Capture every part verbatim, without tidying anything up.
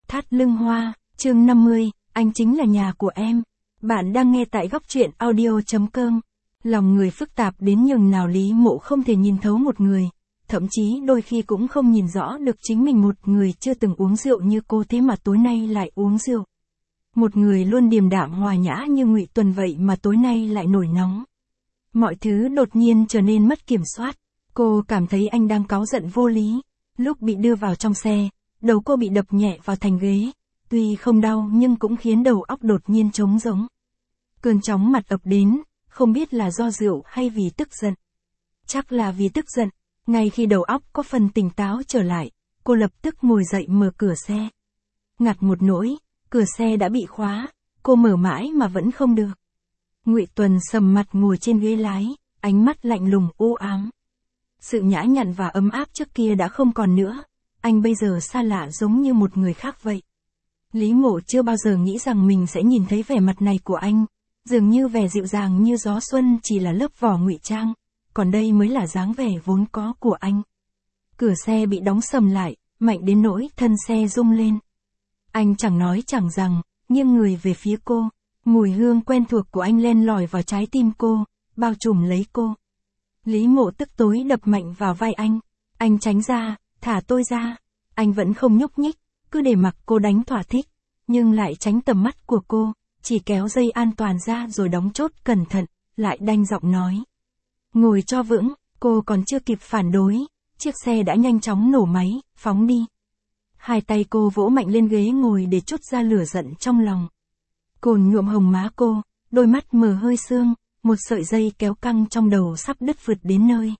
Thắt lưng hoa, chương năm mươi, anh chính là nhà của em. Bạn đang nghe tại góc truyện audio.com. Lòng người phức tạp đến nhường nào Lý Mộ không thể nhìn thấu một người, thậm chí đôi khi cũng không nhìn rõ được chính mình. Một người chưa từng uống rượu như cô thế mà tối nay lại uống rượu. Một người luôn điềm đạm hòa nhã như Ngụy Tuần vậy mà tối nay lại nổi nóng. Mọi thứ đột nhiên trở nên mất kiểm soát. Cô cảm thấy anh đang cáu giận vô lý. Lúc bị đưa vào trong xe, đầu cô bị đập nhẹ vào thành ghế. Tuy không đau nhưng cũng khiến đầu óc đột nhiên trống rỗng. Cơn chóng mặt ập đến, không biết là do rượu hay vì tức giận. Chắc là vì tức giận. Ngay khi đầu óc có phần tỉnh táo trở lại, cô lập tức ngồi dậy mở cửa xe. Ngặt một nỗi, cửa xe đã bị khóa, cô mở mãi mà vẫn không được. Ngụy Tuần sầm mặt ngồi trên ghế lái, ánh mắt lạnh lùng u ám. Sự nhã nhặn và ấm áp trước kia đã không còn nữa, anh bây giờ xa lạ giống như một người khác vậy. Lý Mộ chưa bao giờ nghĩ rằng mình sẽ nhìn thấy vẻ mặt này của anh, dường như vẻ dịu dàng như gió xuân chỉ là lớp vỏ ngụy trang, còn đây mới là dáng vẻ vốn có của anh. Cửa xe bị đóng sầm lại, mạnh đến nỗi thân xe rung lên. Anh chẳng nói chẳng rằng, nghiêng người về phía cô, mùi hương quen thuộc của anh len lỏi vào trái tim cô, bao trùm lấy cô. Lý Mộ tức tối đập mạnh vào vai anh, anh tránh ra, thả tôi ra. Anh vẫn không nhúc nhích, cứ để mặc cô đánh thỏa thích, nhưng lại tránh tầm mắt của cô, chỉ kéo dây an toàn ra rồi đóng chốt cẩn thận, lại đanh giọng nói. Ngồi cho vững, cô còn chưa kịp phản đối, chiếc xe đã nhanh chóng nổ máy, phóng đi. Hai tay cô vỗ mạnh lên ghế ngồi để trút ra lửa giận trong lòng. Cồn nhuộm hồng má cô, đôi mắt mờ hơi sương, một sợi dây kéo căng trong đầu sắp đứt vượt đến nơi.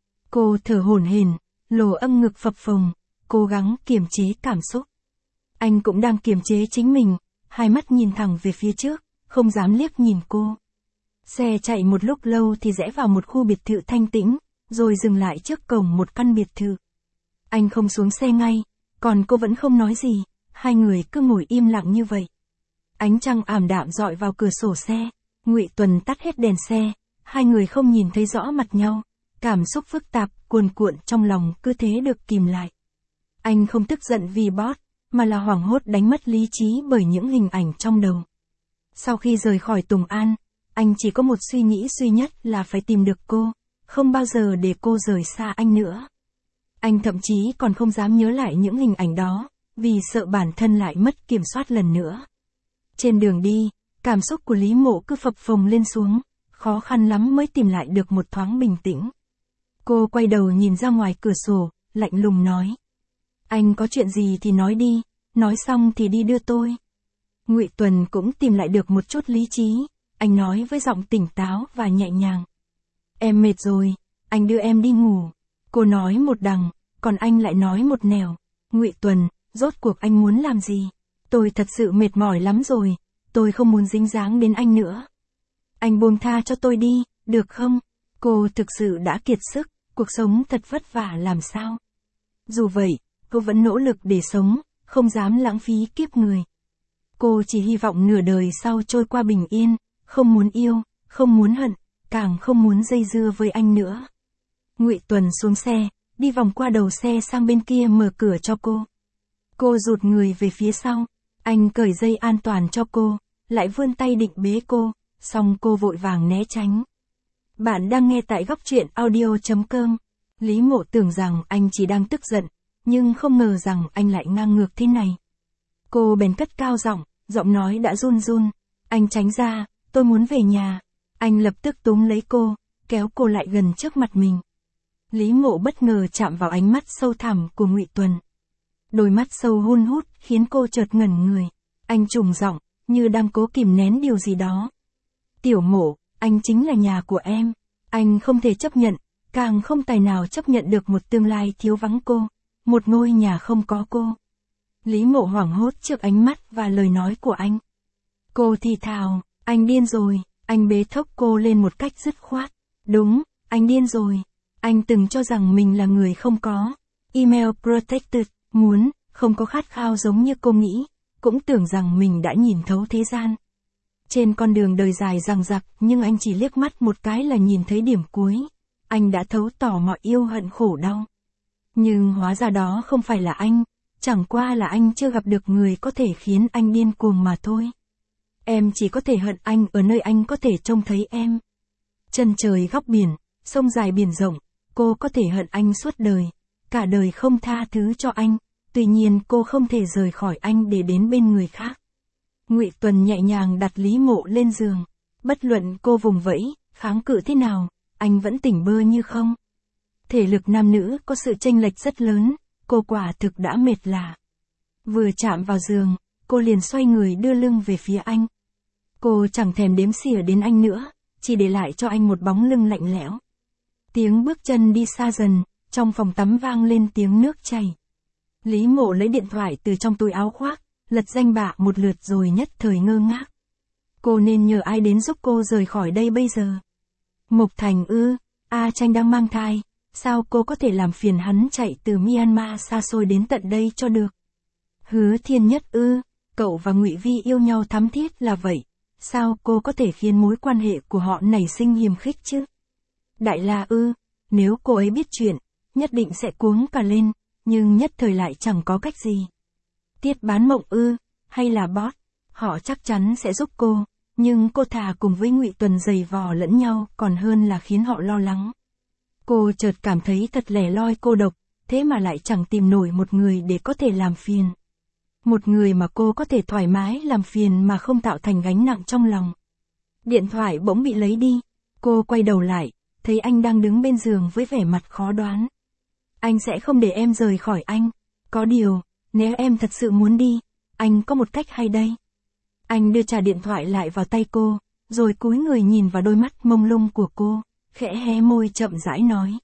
Cô thở hổn hển, lồ âm ngực phập phồng, cố gắng kiềm chế cảm xúc. Anh cũng đang kiềm chế chính mình, hai mắt nhìn thẳng về phía trước, không dám liếc nhìn cô. Xe chạy một lúc lâu thì rẽ vào một khu biệt thự thanh tĩnh, rồi dừng lại trước cổng một căn biệt thự. Anh không xuống xe ngay, còn cô vẫn không nói gì, hai người cứ ngồi im lặng như vậy. Ánh trăng ảm đạm dọi vào cửa sổ xe, Ngụy Tuần tắt hết đèn xe, hai người không nhìn thấy rõ mặt nhau, cảm xúc phức tạp, cuồn cuộn trong lòng cứ thế được kìm lại. Anh không tức giận vì boss, mà là hoảng hốt đánh mất lý trí bởi những hình ảnh trong đầu. Sau khi rời khỏi Tùng An, anh chỉ có một suy nghĩ duy nhất là phải tìm được cô, không bao giờ để cô rời xa anh nữa. Anh thậm chí còn không dám nhớ lại những hình ảnh đó, vì sợ bản thân lại mất kiểm soát lần nữa. Trên đường đi, cảm xúc của Lý Mộ cứ phập phồng lên xuống, khó khăn lắm mới tìm lại được một thoáng bình tĩnh. Cô quay đầu nhìn ra ngoài cửa sổ, lạnh lùng nói. Anh có chuyện gì thì nói đi, nói xong thì đi đưa tôi. Ngụy Tuần cũng tìm lại được một chút lý trí, anh nói với giọng tỉnh táo và nhẹ nhàng. Em mệt rồi, anh đưa em đi ngủ. Cô nói một đằng, còn anh lại nói một nẻo. Ngụy Tuần, rốt cuộc anh muốn làm gì? Tôi thật sự mệt mỏi lắm rồi, tôi không muốn dính dáng đến anh nữa. Anh buông tha cho tôi đi, được không? Cô thực sự đã kiệt sức, cuộc sống thật vất vả làm sao? Dù vậy, cô vẫn nỗ lực để sống, không dám lãng phí kiếp người. Cô chỉ hy vọng nửa đời sau trôi qua bình yên, không muốn yêu, không muốn hận, càng không muốn dây dưa với anh nữa. Ngụy Tuần xuống xe, đi vòng qua đầu xe sang bên kia mở cửa cho cô. Cô rụt người về phía sau, anh cởi dây an toàn cho cô, lại vươn tay định bế cô, song cô vội vàng né tránh. Bạn đang nghe tại góc truyện audio.com. Lý Mộ tưởng rằng anh chỉ đang tức giận, nhưng không ngờ rằng anh lại ngang ngược thế này. Cô bèn cất cao giọng, giọng nói đã run run. Anh tránh ra, tôi muốn về nhà. Anh lập tức túm lấy cô, kéo cô lại gần trước mặt mình. Lý Mộ bất ngờ chạm vào ánh mắt sâu thẳm của Ngụy Tuần. Đôi mắt sâu hun hút khiến cô chợt ngẩn người. Anh trùng giọng, như đang cố kìm nén điều gì đó. Tiểu Mộ, anh chính là nhà của em. Anh không thể chấp nhận, càng không tài nào chấp nhận được một tương lai thiếu vắng cô, một ngôi nhà không có cô. Lý Mộ hoảng hốt trước ánh mắt và lời nói của anh. Cô thì thào, anh điên rồi. Anh bế thốc cô lên một cách dứt khoát. Đúng, anh điên rồi. Anh từng cho rằng mình là người không có email protected, muốn, không có khát khao giống như cô nghĩ, cũng tưởng rằng mình đã nhìn thấu thế gian. Trên con đường đời dài dằng dặc, nhưng anh chỉ liếc mắt một cái là nhìn thấy điểm cuối. Anh đã thấu tỏ mọi yêu hận khổ đau. Nhưng hóa ra đó không phải là anh, Chẳng qua là anh chưa gặp được người có thể khiến anh điên cuồng mà thôi. Em chỉ có thể hận anh ở nơi anh có thể trông thấy em. Chân trời góc biển, sông dài biển rộng, cô có thể hận anh suốt đời, cả đời không tha thứ cho anh, tuy nhiên cô không thể rời khỏi anh để đến bên người khác. Ngụy Tuần nhẹ nhàng đặt Lý Mộ lên giường, bất luận cô vùng vẫy, kháng cự thế nào, anh vẫn tỉnh bơ như không. Thể lực nam nữ có sự chênh lệch rất lớn, cô quả thực đã mệt lả. Vừa chạm vào giường, cô liền xoay người đưa lưng về phía anh. Cô chẳng thèm đếm xỉa đến anh nữa, chỉ để lại cho anh một bóng lưng lạnh lẽo. Tiếng bước chân đi xa dần, trong phòng tắm vang lên tiếng nước chảy. Lý Mộ lấy điện thoại từ trong túi áo khoác, lật danh bạ một lượt rồi nhất thời ngơ ngác. Cô nên nhờ ai đến giúp cô rời khỏi đây bây giờ? Mộc Thành ư? A Tranh đang mang thai, sao cô có thể làm phiền hắn chạy từ Myanmar xa xôi đến tận đây cho được? Hứa Thiên Nhất ư? Cậu và Ngụy Vi yêu nhau thắm thiết là vậy, sao cô có thể khiến mối quan hệ của họ nảy sinh hiềm khích chứ? Đại La ư? Nếu cô ấy biết chuyện, nhất định sẽ cuống cả lên, nhưng nhất thời lại chẳng có cách gì. Tiết Bán Mộng ư? Hay là Boss? Họ chắc chắn sẽ giúp cô, nhưng cô thà cùng với Ngụy Tuần giày vò lẫn nhau còn hơn là khiến họ lo lắng. Cô chợt cảm thấy thật lẻ loi cô độc, thế mà lại chẳng tìm nổi một người để có thể làm phiền. Một người mà cô có thể thoải mái làm phiền mà không tạo thành gánh nặng trong lòng. Điện thoại bỗng bị lấy đi, cô quay đầu lại, thấy anh đang đứng bên giường với vẻ mặt khó đoán. Anh sẽ không để em rời khỏi anh, có điều, nếu em thật sự muốn đi, anh có một cách hay đây. Anh đưa trả điện thoại lại vào tay cô, rồi cúi người nhìn vào đôi mắt mông lung của cô, khẽ hé môi chậm rãi nói.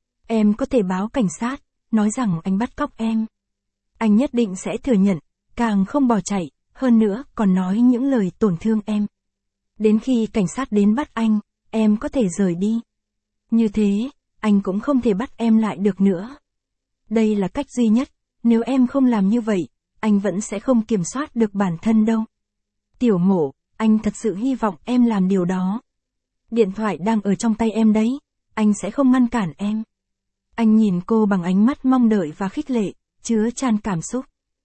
Em có thể báo cảnh sát, nói rằng anh bắt cóc em. Anh nhất định sẽ thừa nhận, càng không bỏ chạy, hơn nữa còn nói những lời tổn thương em. Đến khi cảnh sát đến bắt anh, em có thể rời đi. Như thế, anh cũng không thể bắt em lại được nữa. Đây là cách duy nhất, nếu em không làm như vậy, anh vẫn sẽ không kiểm soát được bản thân đâu. Tiểu Mộ, anh thật sự hy vọng em làm điều đó. Điện thoại đang ở trong tay em đấy, anh sẽ không ngăn cản em. Anh nhìn cô bằng ánh mắt mong đợi và khích lệ, chứa chan cảm xúc.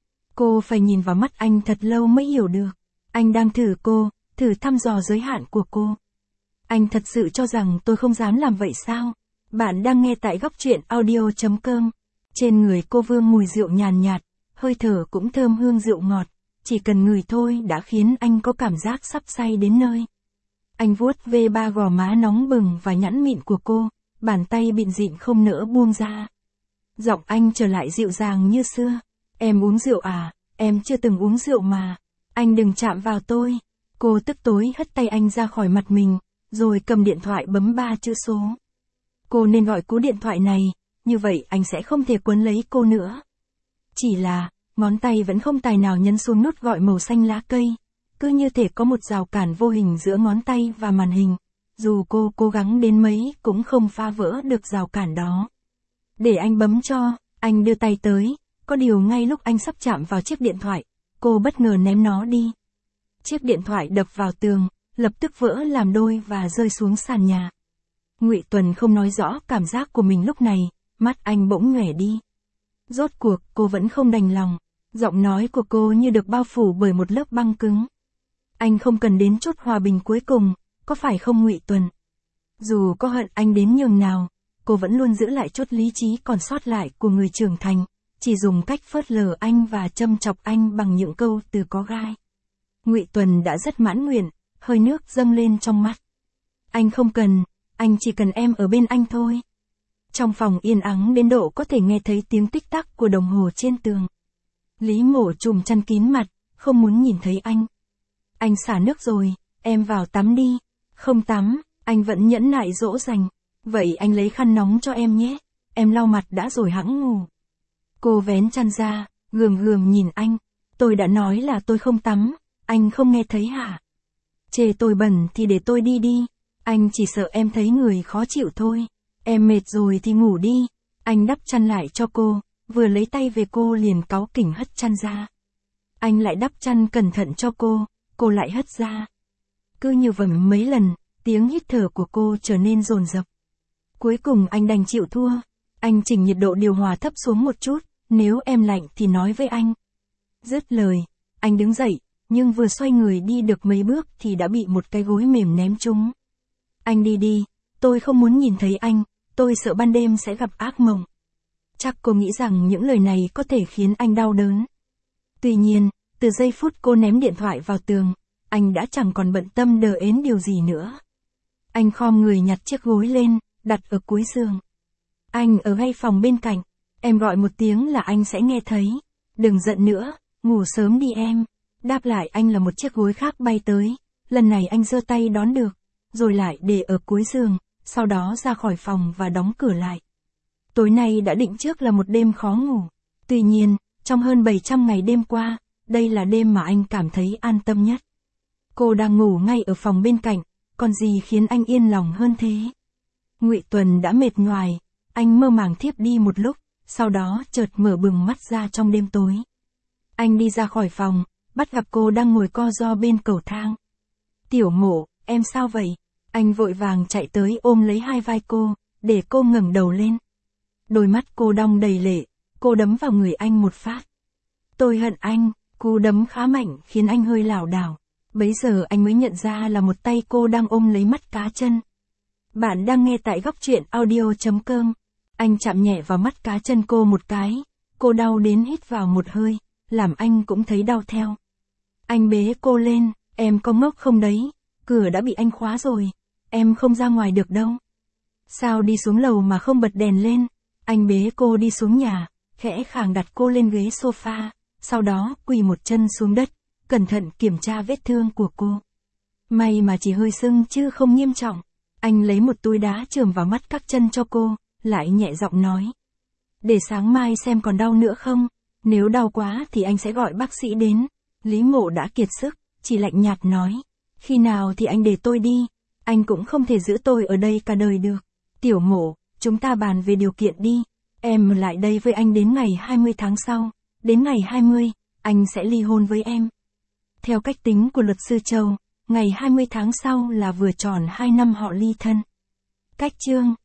Cô phải nhìn vào mắt anh thật lâu mới hiểu được. Anh đang thử cô, thử thăm dò giới hạn của cô. Anh thật sự cho rằng tôi không dám làm vậy sao? Bạn đang nghe tại góc truyện audio chấm com. Trên người cô vương mùi rượu nhàn nhạt, hơi thở cũng thơm hương rượu ngọt. Chỉ cần ngửi thôi đã khiến anh có cảm giác sắp say đến nơi. Anh vuốt ve ba gò má nóng bừng và nhẵn mịn của cô, bàn tay bịn dịn không nỡ buông ra. Giọng anh trở lại dịu dàng như xưa. Em uống rượu à, em chưa từng uống rượu mà. Anh đừng chạm vào tôi. Cô tức tối hất tay anh ra khỏi mặt mình, rồi cầm điện thoại bấm ba chữ số. Cô nên gọi cú điện thoại này, như vậy anh sẽ không thể quấn lấy cô nữa. Chỉ là, ngón tay vẫn không tài nào nhấn xuống nút gọi màu xanh lá cây. Cứ như thể có một rào cản vô hình giữa ngón tay và màn hình. Dù cô cố gắng đến mấy cũng không phá vỡ được rào cản đó. Để anh bấm cho, anh đưa tay tới. Có điều ngay lúc anh sắp chạm vào chiếc điện thoại, cô bất ngờ ném nó đi. Chiếc điện thoại đập vào tường, lập tức vỡ làm đôi và rơi xuống sàn nhà. Ngụy Tuần không nói rõ cảm giác của mình lúc này, mắt anh bỗng nhòe đi. Rốt cuộc cô vẫn không đành lòng, giọng nói của cô như được bao phủ bởi một lớp băng cứng. Anh không cần đến chút hòa bình cuối cùng, có phải không Ngụy Tuần? Dù có hận anh đến nhường nào, cô vẫn luôn giữ lại chút lý trí còn sót lại của người trưởng thành, chỉ dùng cách phớt lờ anh và châm chọc anh bằng những câu từ có gai. Ngụy Tuần đã rất mãn nguyện, hơi nước dâng lên trong mắt. Anh không cần, anh chỉ cần em ở bên anh thôi. Trong phòng yên ắng đến độ có thể nghe thấy tiếng tích tắc của đồng hồ trên tường. Lý Mộ trùm chăn kín mặt, không muốn nhìn thấy anh. Anh xả nước rồi, em vào tắm đi. Không tắm, anh vẫn nhẫn nại dỗ dành. Vậy anh lấy khăn nóng cho em nhé, em lau mặt đã rồi hẵng ngủ. Cô vén chăn ra, gườm gườm nhìn anh. Tôi đã nói là tôi không tắm, anh không nghe thấy hả? Chê tôi bẩn thì để tôi đi đi, anh chỉ sợ em thấy người khó chịu thôi. Em mệt rồi thì ngủ đi. Anh đắp chăn lại cho cô, vừa lấy tay về cô liền cáu kỉnh hất chăn ra. Anh lại đắp chăn cẩn thận cho cô, cô lại hất ra. Cứ như vậy mấy lần, tiếng hít thở của cô trở nên dồn dập. Cuối cùng anh đành chịu thua. Anh chỉnh nhiệt độ điều hòa thấp xuống một chút, nếu em lạnh thì nói với anh. Dứt lời, anh đứng dậy, nhưng vừa xoay người đi được mấy bước thì đã bị một cái gối mềm ném trúng. Anh đi đi, tôi không muốn nhìn thấy anh, tôi sợ ban đêm sẽ gặp ác mộng. Chắc cô nghĩ rằng những lời này có thể khiến anh đau đớn. Tuy nhiên, từ giây phút cô ném điện thoại vào tường, anh đã chẳng còn bận tâm đờ ến điều gì nữa. Anh khom người nhặt chiếc gối lên, đặt ở cuối giường. Anh ở ngay phòng bên cạnh, em gọi một tiếng là anh sẽ nghe thấy. Đừng giận nữa, ngủ sớm đi em. Đáp lại anh là một chiếc gối khác bay tới, lần này anh giơ tay đón được, rồi lại để ở cuối giường, sau đó ra khỏi phòng và đóng cửa lại. Tối nay đã định trước là một đêm khó ngủ. Tuy nhiên, trong hơn bảy trăm ngày đêm qua, đây là đêm mà anh cảm thấy an tâm nhất. Cô đang ngủ ngay ở phòng bên cạnh, còn gì khiến anh yên lòng hơn thế? Ngụy Tuần đã mệt nhoài, anh mơ màng thiếp đi một lúc, sau đó chợt mở bừng mắt ra trong đêm tối. Anh đi ra khỏi phòng, bắt gặp cô đang ngồi co ro bên cầu thang. Tiểu Mộ, em sao vậy? Anh vội vàng chạy tới ôm lấy hai vai cô, để cô ngẩng đầu lên. Đôi mắt cô đong đầy lệ, cô đấm vào người anh một phát. Tôi hận anh, cú đấm khá mạnh khiến anh hơi lảo đảo. Bấy giờ anh mới nhận ra là một tay cô đang ôm lấy mắt cá chân. Bạn đang nghe tại góc truyện audio chấm com. Anh chạm nhẹ vào mắt cá chân cô một cái. Cô đau đến hít vào một hơi, làm anh cũng thấy đau theo. Anh bế cô lên, em có ngốc không đấy? Cửa đã bị anh khóa rồi, em không ra ngoài được đâu. Sao đi xuống lầu mà không bật đèn lên? Anh bế cô đi xuống nhà, khẽ khàng đặt cô lên ghế sofa, sau đó quỳ một chân xuống đất, cẩn thận kiểm tra vết thương của cô. May mà chỉ hơi sưng chứ không nghiêm trọng. Anh lấy một túi đá chườm vào mắt các chân cho cô, lại nhẹ giọng nói. Để sáng mai xem còn đau nữa không? Nếu đau quá thì anh sẽ gọi bác sĩ đến. Lý Mộ đã kiệt sức, chỉ lạnh nhạt nói. Khi nào thì anh để tôi đi, anh cũng không thể giữ tôi ở đây cả đời được. Tiểu Mộ, chúng ta bàn về điều kiện đi. Em ở lại đây với anh đến ngày hai mươi tháng sau. Đến ngày hai mươi, anh sẽ ly hôn với em. Theo cách tính của luật sư Châu, ngày hai mươi tháng sau là vừa tròn hai năm họ ly thân. Cách chương